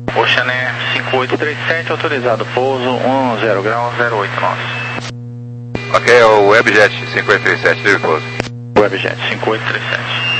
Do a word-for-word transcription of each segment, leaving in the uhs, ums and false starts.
Ocean Air cinco oito três sete, autorizado pouso, um zero grau, zero oito nove. Ok, é o Webjet cinco oito três sete, livre pouso. Webjet cinco oito três sete.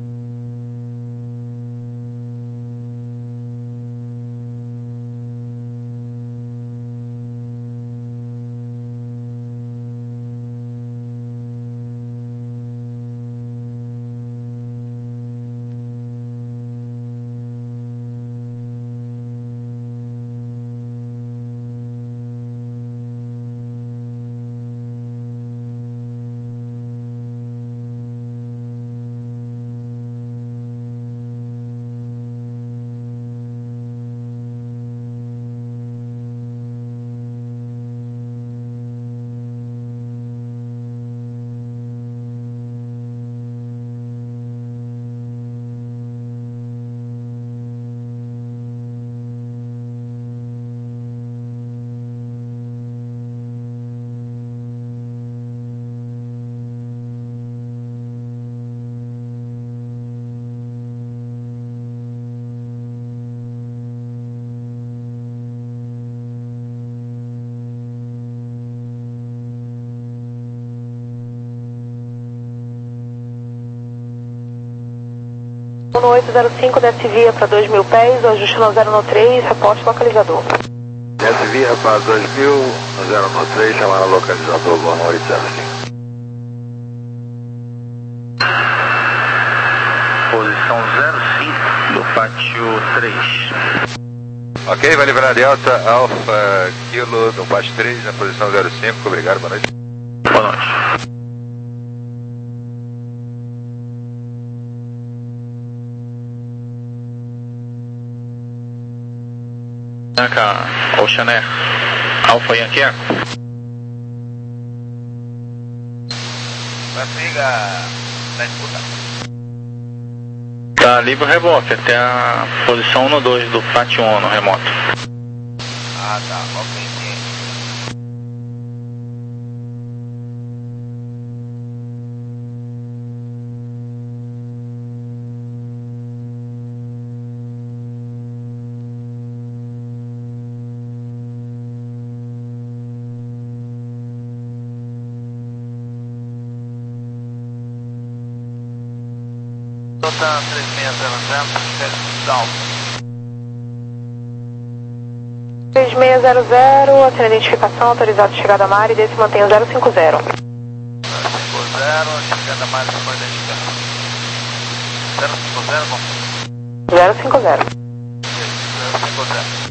No oito zero cinco, desce via para dois mil pés, o ajuste no zero três, reporte localizador. Desce via para dois mil, no zero três, chamar o localizador, boa noite, zero cinco. Posição zero cinco do pátio três. Ok, vai liberar Delta, Alfa, Kilo, no pátio três, na posição zero cinco, obrigado, boa noite. Boa noite. Bianca, Ocean Air, Alfa Yankee Echo. Siga na escuta. Tá livre o reboque até a posição um dois do pátio um no remoto. Ah, tá, ok. Totan três seis zero zero, down. três seis zero zero, assina a identificação, autorizado de chegada a mar e desse mantenha zero cinco zero. zero cinco zero, chegada a mar e depois identificação. zero cinco zero, bom. zero cinco zero. zero cinco zero.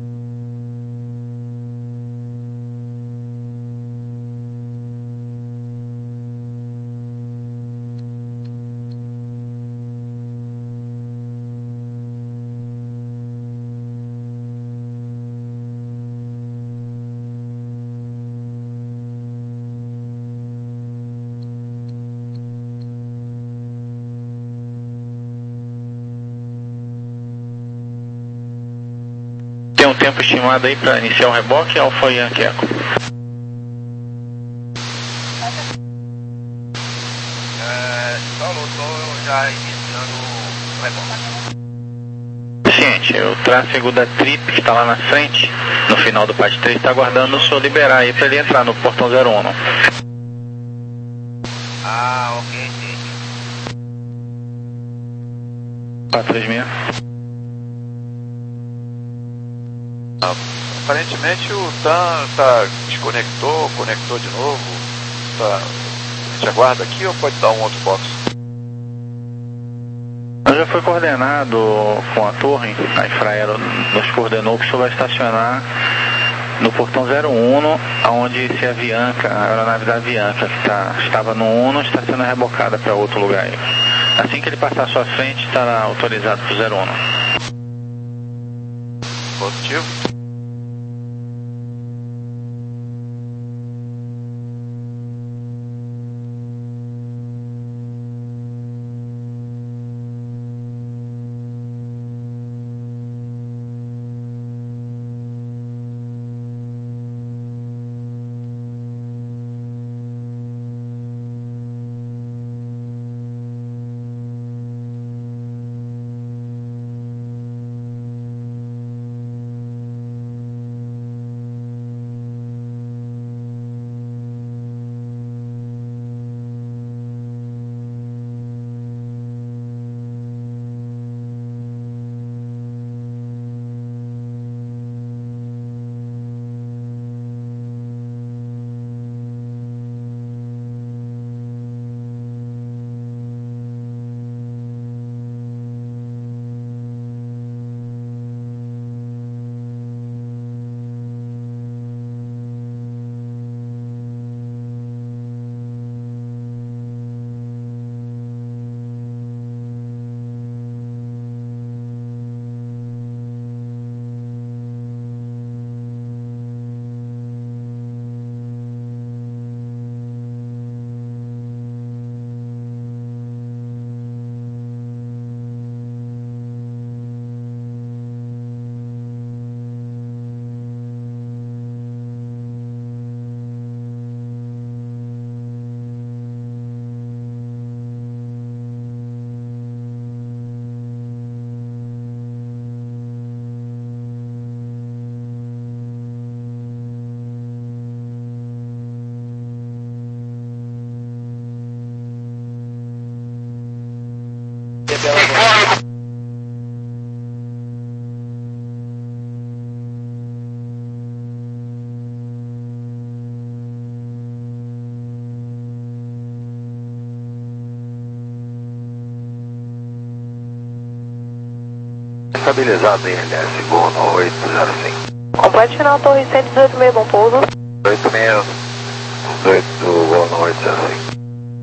Tem um tempo estimado aí para iniciar o reboque, Alfa Yankee Echo? É, falou, estou já iniciando o reboque. Ciente, o tráfego da Trip que está lá na frente, no final do pátio três, está aguardando o senhor liberar aí para ele entrar no portão zero um. Ah, ok, sim. quatro três seis. Aparentemente o T A M tá, desconectou, conectou de novo. Tá, a gente aguarda aqui ou pode dar um outro box? Já foi coordenado com a torre, a Infraero nos coordenou que o senhor vai estacionar no portão zero um, onde se a Avianca, a aeronave da Avianca que tá, estava no um, está sendo rebocada para outro lugar. Assim que ele passar à sua frente, estará autorizado para o zero um. Positivo. Estabilizado em L S, Gol no oito zero cinco. Complete final, torre cento e dezoito meio, bom pouso. oito seis, dezoito, Gol no oito zero cinco.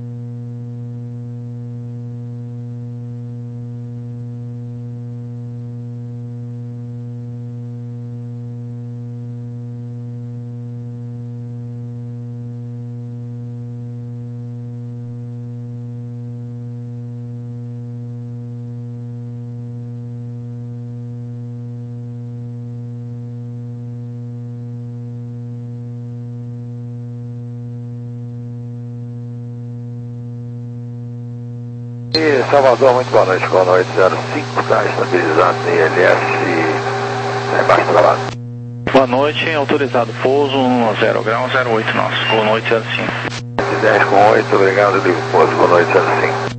E Salvador, muito boa noite, Gol no oito zero cinco, está estabilizado em L S, é baixo travado. Boa noite, autorizado pouso no zero grau, zero oito nosso, Gol no oito zero cinco. cento e dez com oito, obrigado, livre pouso, Gol no oito zero cinco.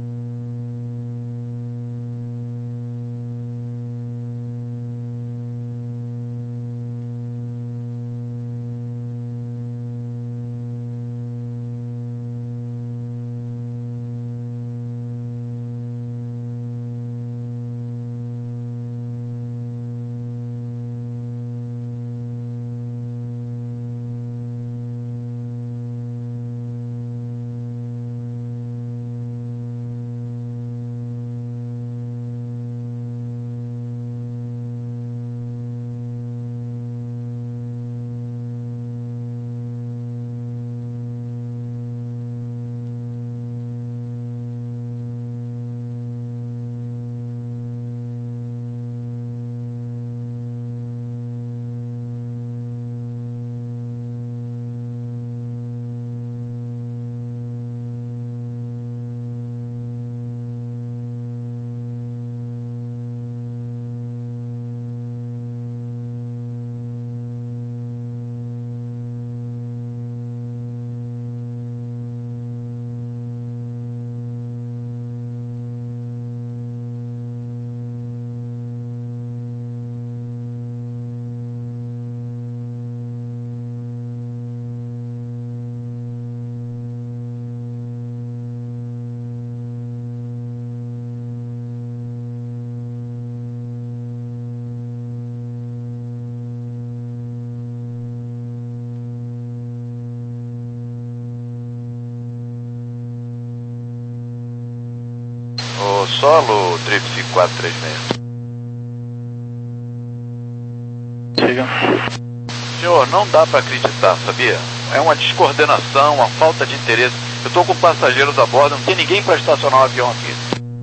O solo, Tripsi quatro três seis. Siga. Senhor, não dá para acreditar, sabia? É uma descoordenação, uma falta de interesse. Eu estou com passageiros a bordo, não tem ninguém para estacionar o avião aqui.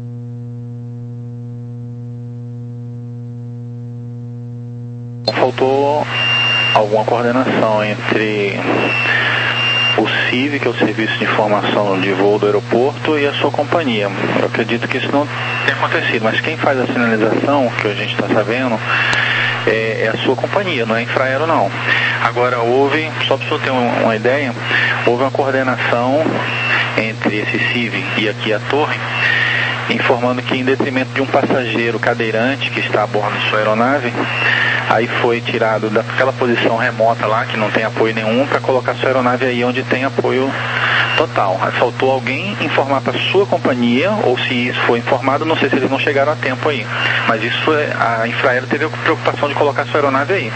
Faltou alguma coordenação entre o C I V, que é o Serviço de Informação de Voo do aeroporto, e a sua companhia. Eu acredito que isso não tenha acontecido, mas quem faz a sinalização, que a gente está sabendo, é, é a sua companhia, não é a Infraero não. Agora houve, só para o senhor ter uma, uma ideia, houve uma coordenação entre esse C I V e aqui a torre, informando que em detrimento de um passageiro cadeirante que está a bordo de sua aeronave, aí foi tirado daquela posição remota lá, que não tem apoio nenhum, para colocar sua aeronave aí onde tem apoio total. Aí faltou alguém informar para sua companhia, ou se isso foi informado, não sei se eles não chegaram a tempo aí. Mas isso foi, a Infraero teve a preocupação de colocar sua aeronave aí.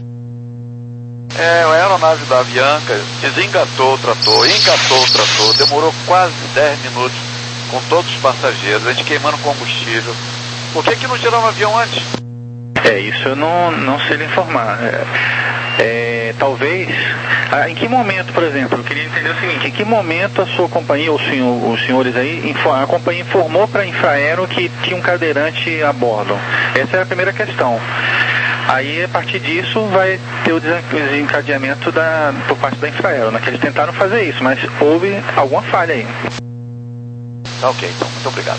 É, a aeronave da Avianca desengatou o trator, engatou o trator, demorou quase dez minutos com todos os passageiros, a gente queimando combustível. Por que que não tiraram o avião antes? É, isso eu não, não sei lhe informar. É, é, talvez, ah, em que momento, por exemplo, eu queria entender o seguinte, em que momento a sua companhia, ou senhor, os senhores aí, a companhia informou para a Infraero que tinha um cadeirante a bordo? Essa é a primeira questão. Aí, a partir disso, vai ter o desencadeamento da, por parte da Infraero, né, que eles tentaram fazer isso, mas houve alguma falha aí. Tá ok, então, muito obrigado.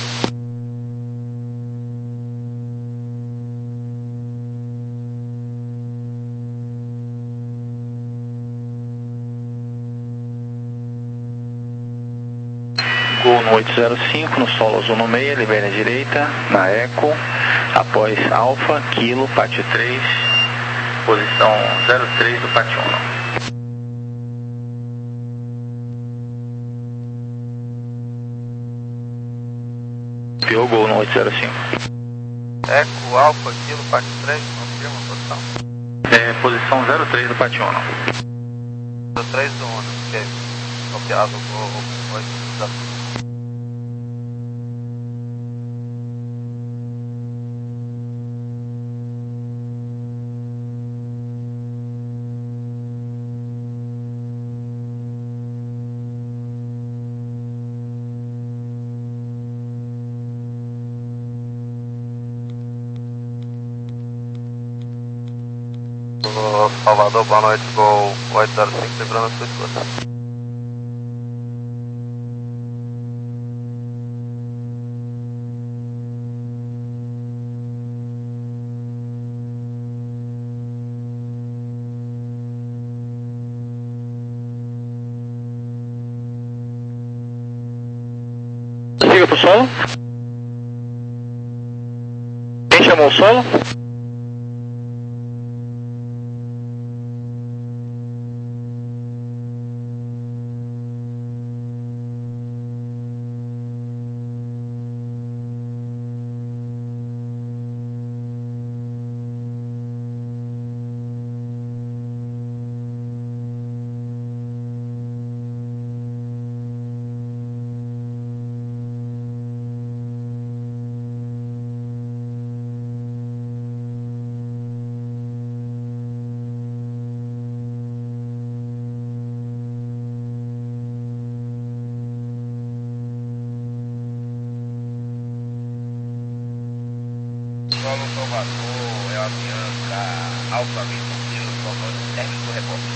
Gol no oito zero cinco, no solo azul no meio, libere à direita, na Eco, após Alfa, Kilo, Pátio três, posição zero três do Pátio um. Piou Gol no oito zero cinco. Eco Alfa Kilo, parte três, confirma a posição. É, posição zero três do Pati Uno. zero três do Uno, ok. Copiado, vou, vou, vou, Salvador, boa noite, voo oito zero cinco, lembrando a sua escuta. Siga pro solo. Quem chamou o solo? Solo Salvador, é a Bianca, Alfa Victor Kilo, Salvador, térmico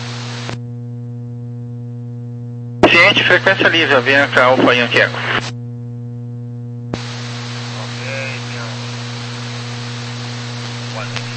reporte. Ciente, frequência livre, Avianca Alfa Yankee Eco. Ok, Bianca. Boa noite.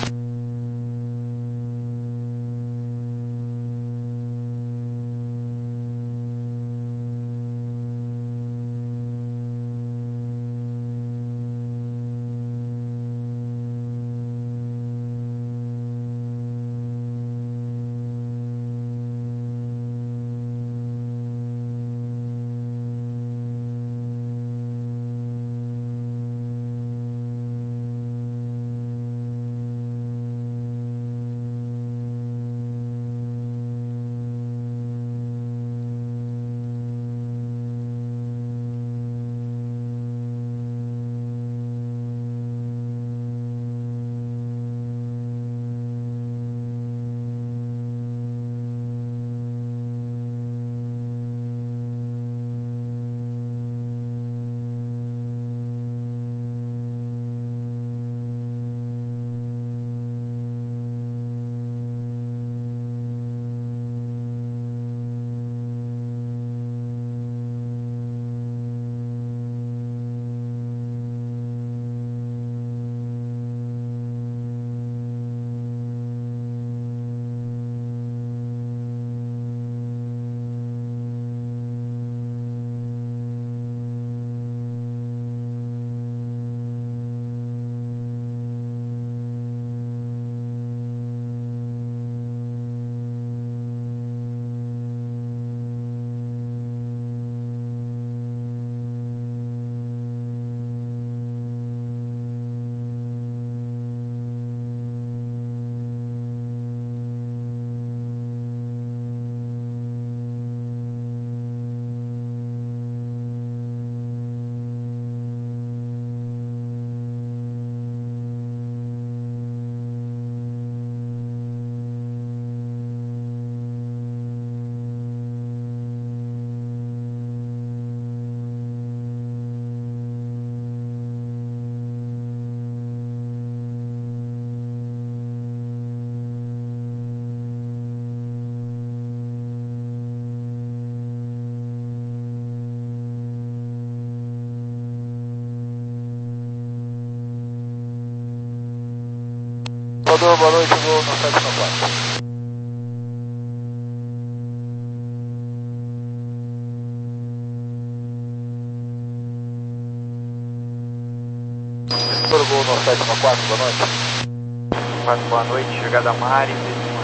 Salvador, boa noite, eu vou no sete nove quatro. Doutor Gol no sete nove quatro, boa noite. Boa noite, chegada a Mari,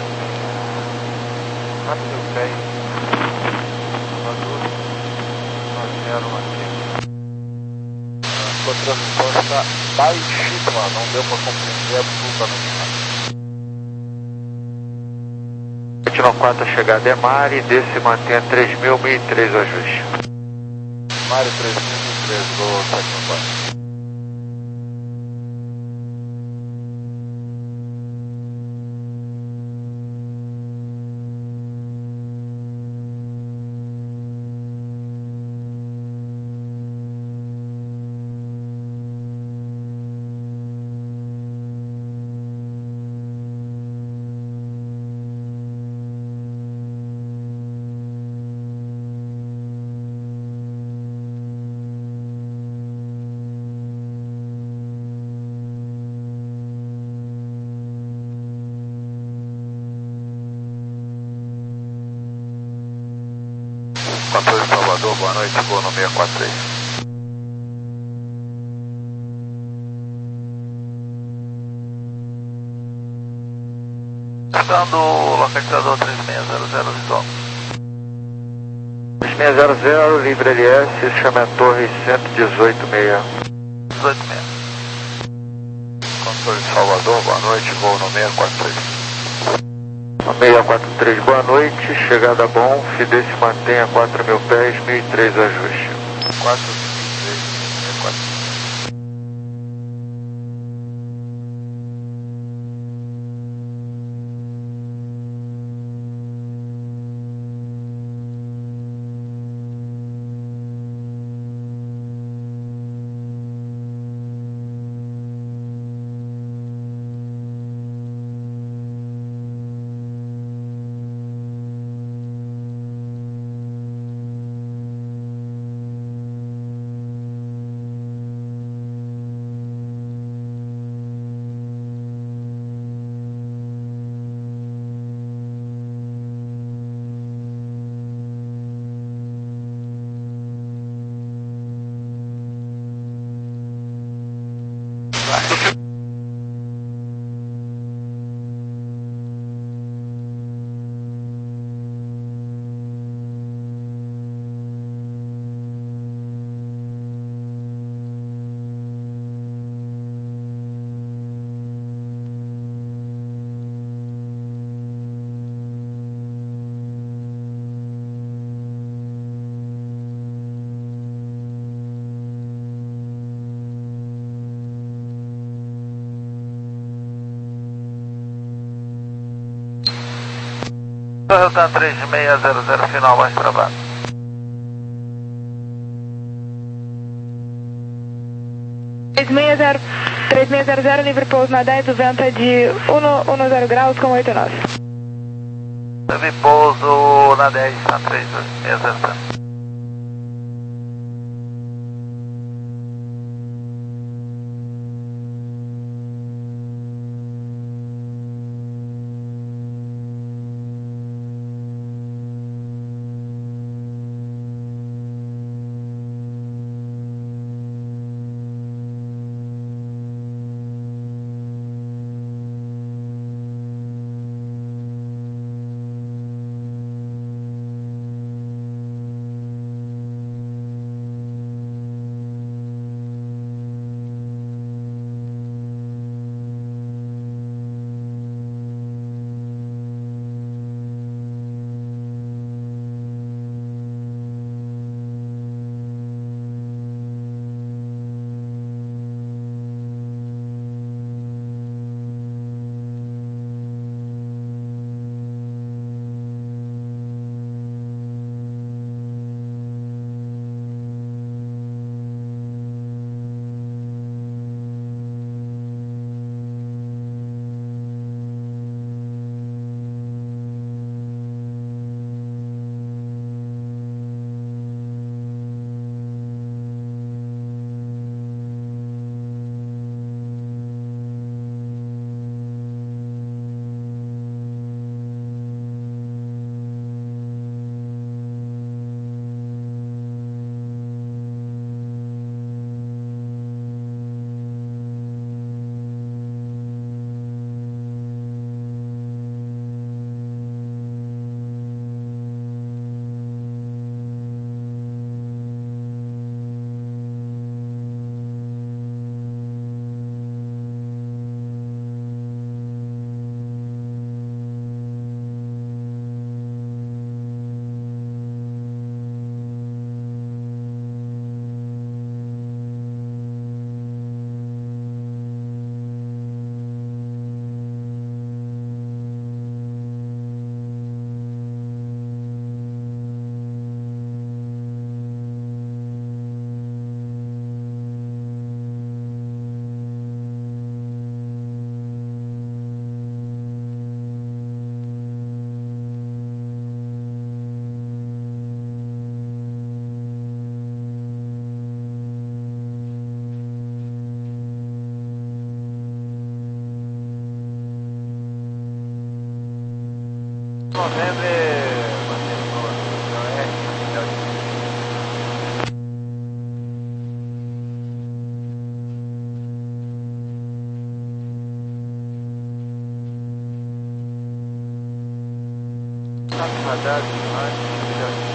quatro três, Salvador, nove zero aqui. sua transmissão está baixíssima, não deu para compreender absolutamente nada. vinte quatro, a chegada é Mari, desce e mantenha três mil, mil e três ajuste. Mari três mil e três do sete quatro. Controle de Salvador, boa noite, vou no seis quatro três. Estando localizador três seis zero zero, Vitor. três seis zero zero, livre L S, chama a torre cento e dezoito seis. dezoito seis. Controle de Salvador, boa noite, vou no seis quatro três. seis quatro três, boa noite, chegada bom, Fidei se mantenha quatro mil pés, mil e três ajuste. quatro mil e três, seis quatro. Delta três seis zero zero, final mais trabalho. três seis zero, três seis zero zero, livre pouso na dez, o vento é de dez graus com oito nós. Livre pouso na dez, na três seis zero zero. Contato radar, imagem,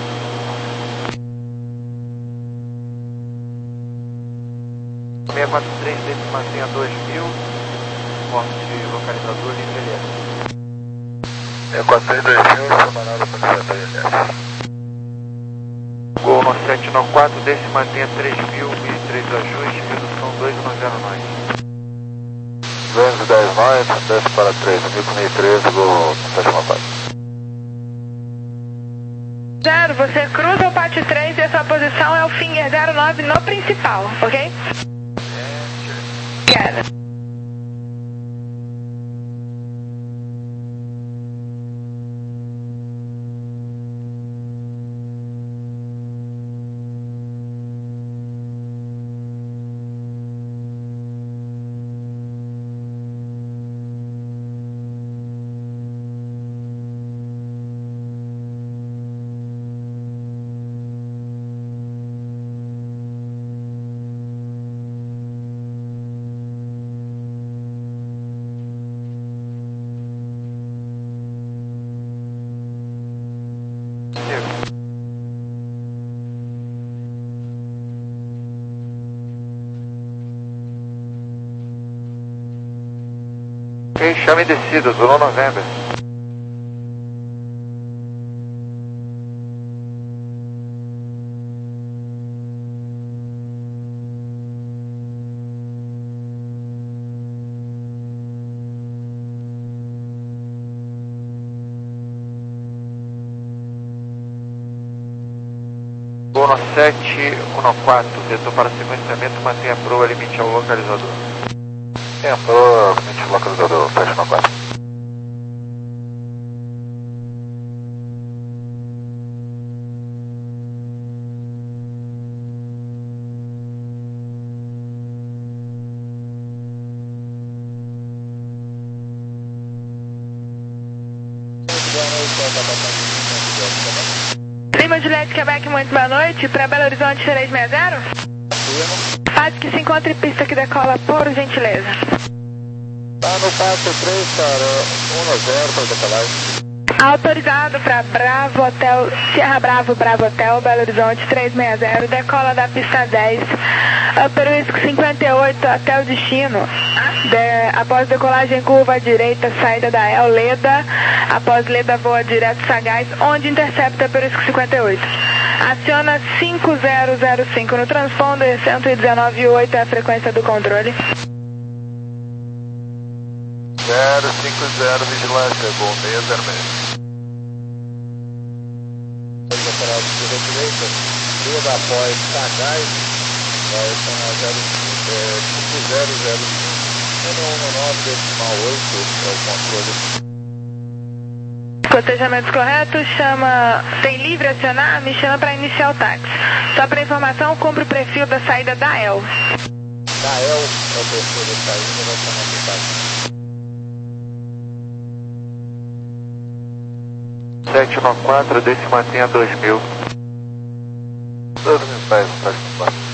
seis quatro três, desse mantenha dois mil, porte localizador livre L S. seis quatro três, dois mil, chamada para o setor L S. Gol no sete nove quatro, desse mantenha três mil, mil e três ajuste, redução dois um zero nove. duzentos e dez nós, desce para três mil e treze, gol sete nove quatro. Zero, você cruza o pátio três e a sua posição é o Finger zero nove no principal, ok? Obrigada. Ok, chame e descida, Zulu November. Gol no sete um quatro, vetor para sequenciamento, mantenha a proa limite ao localizador. Tempo, limite localizador, sete nove quatro. Lima Juliette, Quebec, muito boa noite. Para Belo Horizonte três seis zero. Faz que se encontre pista que decola, por gentileza. Tá no passo três, cara, um zero para decolagem. Autorizado para Bravo Hotel, Sierra Bravo, Bravo Hotel, Belo Horizonte três seis zero, decola da pista dez, Upper Whisky cinquenta e oito até o destino. De, após decolagem curva à direita, saída da El Leda, após Leda voa direto Sagaz, onde intercepta Upper Whisky cinquenta e oito. Aciona cinco zero zero cinco no transponder, cento e dezenove vírgula oito é a frequência do controle. zero cinco zero, vigilância, gol seis zero seis. Operado de direita, Leda após Sagaz, vai para cinco zero zero cinco, um nove decimal oito, é o controle. Cotejamentos corretos, chama, tem livre acionar, me chama para iniciar o táxi. Só para informação, cumpre o perfil da saída da E L. Da E L é o perfil da saída, vai chamar de táxi. sete nove quatro, desse mantenha dois mil. dois mil pés, não faz quatro.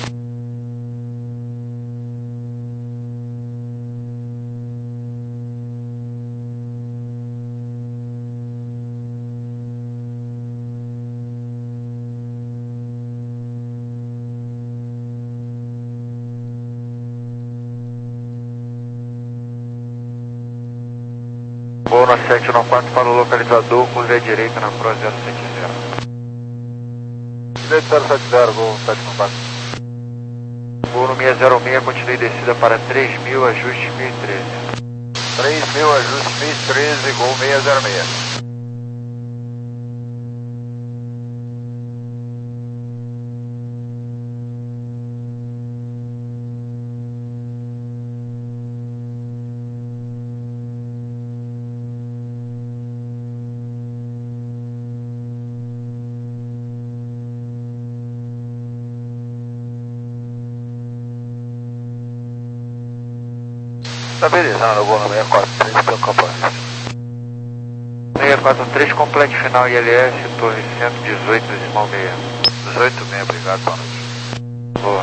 Voo no sete nove quatro para o localizador, curva à direita na Pro zero sete zero. Direito zero sete zero, gol sete nove quatro. Voo no seis zero seis, continue descida para três mil, ajuste mil e treze. três mil, ajuste mil e treze, gol seis zero seis. Estabilizando o gol no seis quatro três, pelo campanha. seis quatro três, complete final I L S, torre cento e dezoito, decimal seis. dezoito meia, obrigado, boa noite. Boa.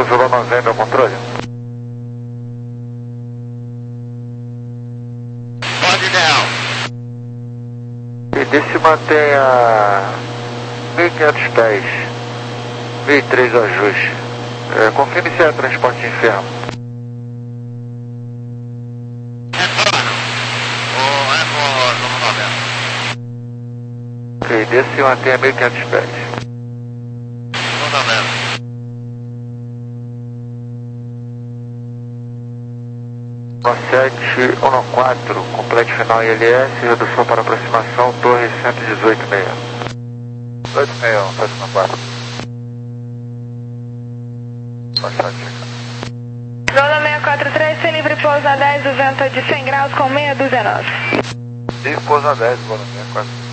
Zulu noventa, controle. Pode ideal. E desse se mantém a mil e quinhentos pés, mil e três ajuste. É, confirme se é transporte de inferno. Retorno. O Eco Zulu noventa. Ok, desse se mantém a mil e quinhentos pés. Zulu noventa. sete um quatro, complete final I L S, redução para aproximação, torre cento e dezoito e meio. oito seis um, sete um quatro. Baixar de checar. Zona seiscentos e quarenta e três, sem livre pouso na dez, o vento é de cem graus com meia dúzia nove. Livre pouso na dez, Zona seiscentos e quarenta e três.